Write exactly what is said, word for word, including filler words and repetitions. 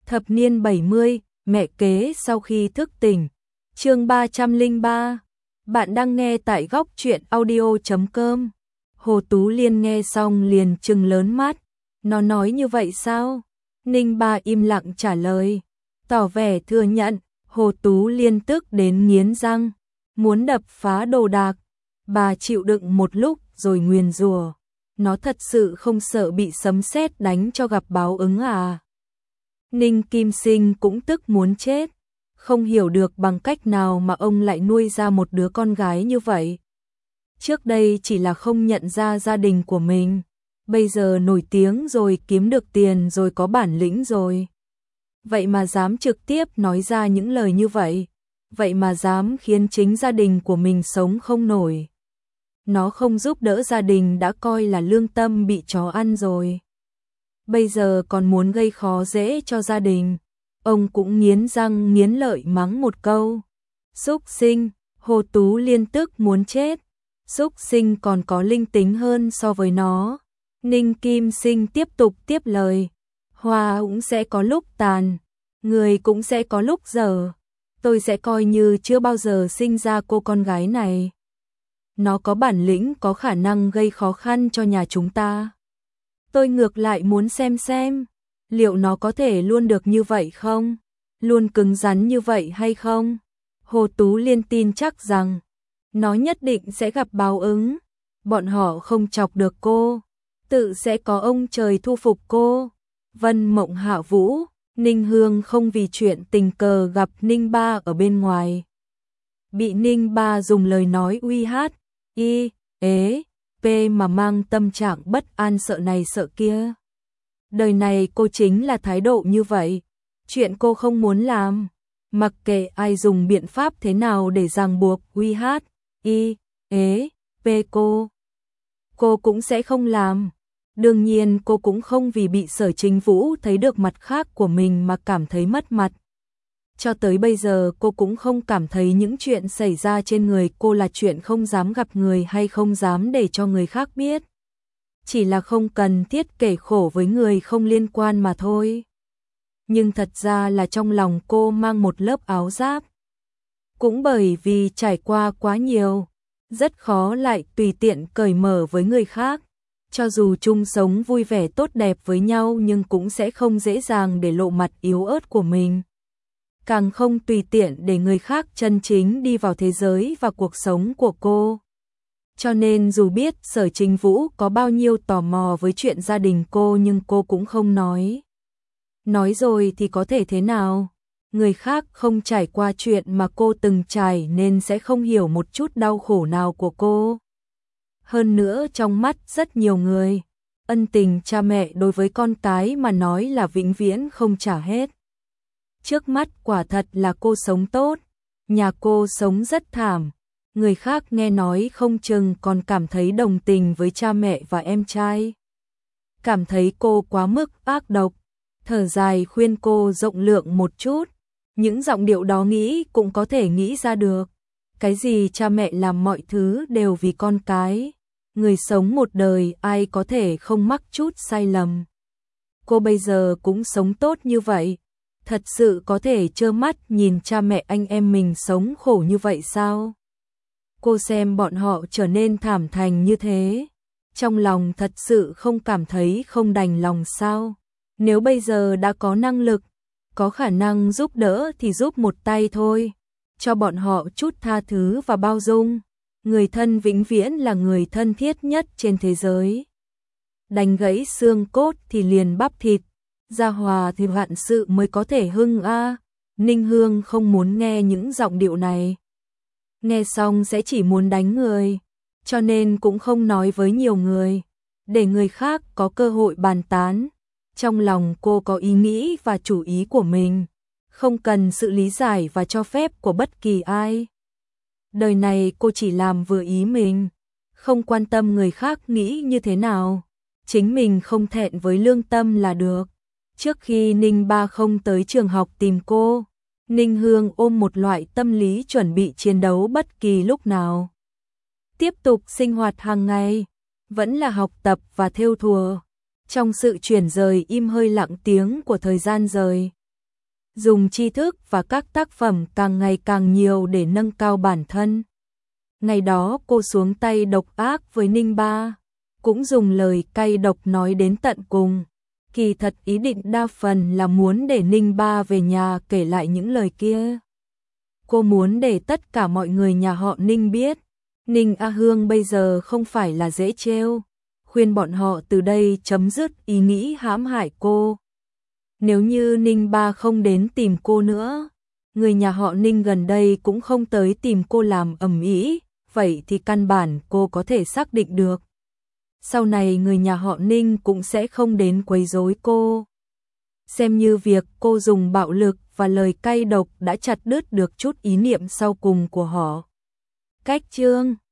Thập niên bảy mươi, mẹ kế sau khi thức tỉnh. Chương ba trăm lẻ ba. Bạn đang nghe tại góc truyện audio chấm com. Hồ Tú Liên nghe xong liền trừng lớn mắt. Nó nói như vậy sao? Ninh Ba im lặng trả lời, tỏ vẻ thừa nhận. Hồ Tú Liên tức đến nghiến răng, muốn đập phá đồ đạc. Bà chịu đựng một lúc rồi nguyền rủa, nó thật sự không sợ bị sấm sét đánh cho gặp báo ứng à? Ninh Kim Sinh cũng tức muốn chết, không hiểu được bằng cách nào mà ông lại nuôi ra một đứa con gái như vậy. Trước đây chỉ là không nhận ra gia đình của mình, bây giờ nổi tiếng rồi, kiếm được tiền rồi, có bản lĩnh rồi. Vậy mà dám trực tiếp nói ra những lời như vậy, vậy mà dám khiến chính gia đình của mình sống không nổi. Nó không giúp đỡ gia đình đã coi là lương tâm bị chó ăn rồi, bây giờ còn muốn gây khó dễ cho gia đình. Ông cũng nghiến răng nghiến lợi mắng một câu. Súc sinh. Hồ Tú Liên tức muốn chết. Súc sinh còn có linh tính hơn so với nó. Ninh Kim Sinh tiếp tục tiếp lời. Hoa cũng sẽ có lúc tàn, người cũng sẽ có lúc dở. Tôi sẽ coi như chưa bao giờ sinh ra cô con gái này. Nó có bản lĩnh, có khả năng gây khó khăn cho nhà chúng ta. Tôi ngược lại muốn xem xem, liệu nó có thể luôn được như vậy không? Luôn cứng rắn như vậy hay không? Hồ Tú Liên tin chắc rằng, nó nhất định sẽ gặp báo ứng. Bọn họ không chọc được cô, tự sẽ có ông trời thu phục cô. Vân Mộng Hạ Vũ, Ninh Hương không vì chuyện tình cờ gặp Ninh Ba ở bên ngoài, bị Ninh Ba dùng lời nói uy hát, y, ế, p mà mang tâm trạng bất an sợ này sợ kia. Đời này cô chính là thái độ như vậy, chuyện cô không muốn làm, mặc kệ ai dùng biện pháp thế nào để ràng buộc uy hát, y, ế, p cô, cô cũng sẽ không làm. Đương nhiên cô cũng không vì bị Sở Chính Vũ thấy được mặt khác của mình mà cảm thấy mất mặt. Cho tới bây giờ cô cũng không cảm thấy những chuyện xảy ra trên người cô là chuyện không dám gặp người hay không dám để cho người khác biết. Chỉ là không cần thiết kể khổ với người không liên quan mà thôi. Nhưng thật ra là trong lòng cô mang một lớp áo giáp. Cũng bởi vì trải qua quá nhiều, rất khó lại tùy tiện cởi mở với người khác. Cho dù chung sống vui vẻ tốt đẹp với nhau nhưng cũng sẽ không dễ dàng để lộ mặt yếu ớt của mình. Càng không tùy tiện để người khác chân chính đi vào thế giới và cuộc sống của cô. Cho nên dù biết Sở Chính Vũ có bao nhiêu tò mò với chuyện gia đình cô nhưng cô cũng không nói. Nói rồi thì có thể thế nào? Người khác không trải qua chuyện mà cô từng trải nên sẽ không hiểu một chút đau khổ nào của cô. Hơn nữa trong mắt rất nhiều người, ân tình cha mẹ đối với con cái mà nói là vĩnh viễn không trả hết. Trước mắt quả thật là cô sống tốt, nhà cô sống rất thảm, người khác nghe nói không chừng còn cảm thấy đồng tình với cha mẹ và em trai. Cảm thấy cô quá mức ác độc, thở dài khuyên cô rộng lượng một chút, những giọng điệu đó nghĩ cũng có thể nghĩ ra được. Cái gì cha mẹ làm mọi thứ đều vì con cái, người sống một đời ai có thể không mắc chút sai lầm. Cô bây giờ cũng sống tốt như vậy, thật sự có thể trơ mắt nhìn cha mẹ anh em mình sống khổ như vậy sao? Cô xem bọn họ trở nên thảm thành như thế, trong lòng thật sự không cảm thấy không đành lòng sao? Nếu bây giờ đã có năng lực, có khả năng giúp đỡ thì giúp một tay thôi, cho bọn họ chút tha thứ và bao dung. Người thân vĩnh viễn là người thân thiết nhất trên thế giới. Đánh gãy xương cốt thì liền bắp thịt, gia hòa thì vạn sự mới có thể hưng a. Ninh Hương không muốn nghe những giọng điệu này. Nghe xong sẽ chỉ muốn đánh người, cho nên cũng không nói với nhiều người, để người khác có cơ hội bàn tán. Trong lòng cô có ý nghĩ và chủ ý của mình, không cần sự lý giải và cho phép của bất kỳ ai. Đời này cô chỉ làm vừa ý mình, không quan tâm người khác nghĩ như thế nào, chính mình không thẹn với lương tâm là được. Trước khi Ninh Ba không tới trường học tìm cô, Ninh Hương ôm một loại tâm lý chuẩn bị chiến đấu bất kỳ lúc nào. Tiếp tục sinh hoạt hàng ngày, vẫn là học tập và thêu thùa. Trong sự chuyển rời im hơi lặng tiếng của thời gian rời, dùng tri thức và các tác phẩm càng ngày càng nhiều để nâng cao bản thân. Ngày đó cô xuống tay độc ác với Ninh Ba, cũng dùng lời cay độc nói đến tận cùng. Kỳ thật ý định đa phần là muốn để Ninh Ba về nhà kể lại những lời kia. Cô muốn để tất cả mọi người nhà họ Ninh biết, Ninh A Hương bây giờ không phải là dễ trêu, khuyên bọn họ từ đây chấm dứt ý nghĩ hãm hại cô. Nếu như Ninh Ba không đến tìm cô nữa, người nhà họ Ninh gần đây cũng không tới tìm cô làm ầm ĩ, vậy thì căn bản cô có thể xác định được. Sau này người nhà họ Ninh cũng sẽ không đến quấy rối cô. Xem như việc cô dùng bạo lực và lời cay độc đã chặt đứt được chút ý niệm sau cùng của họ. Cách chương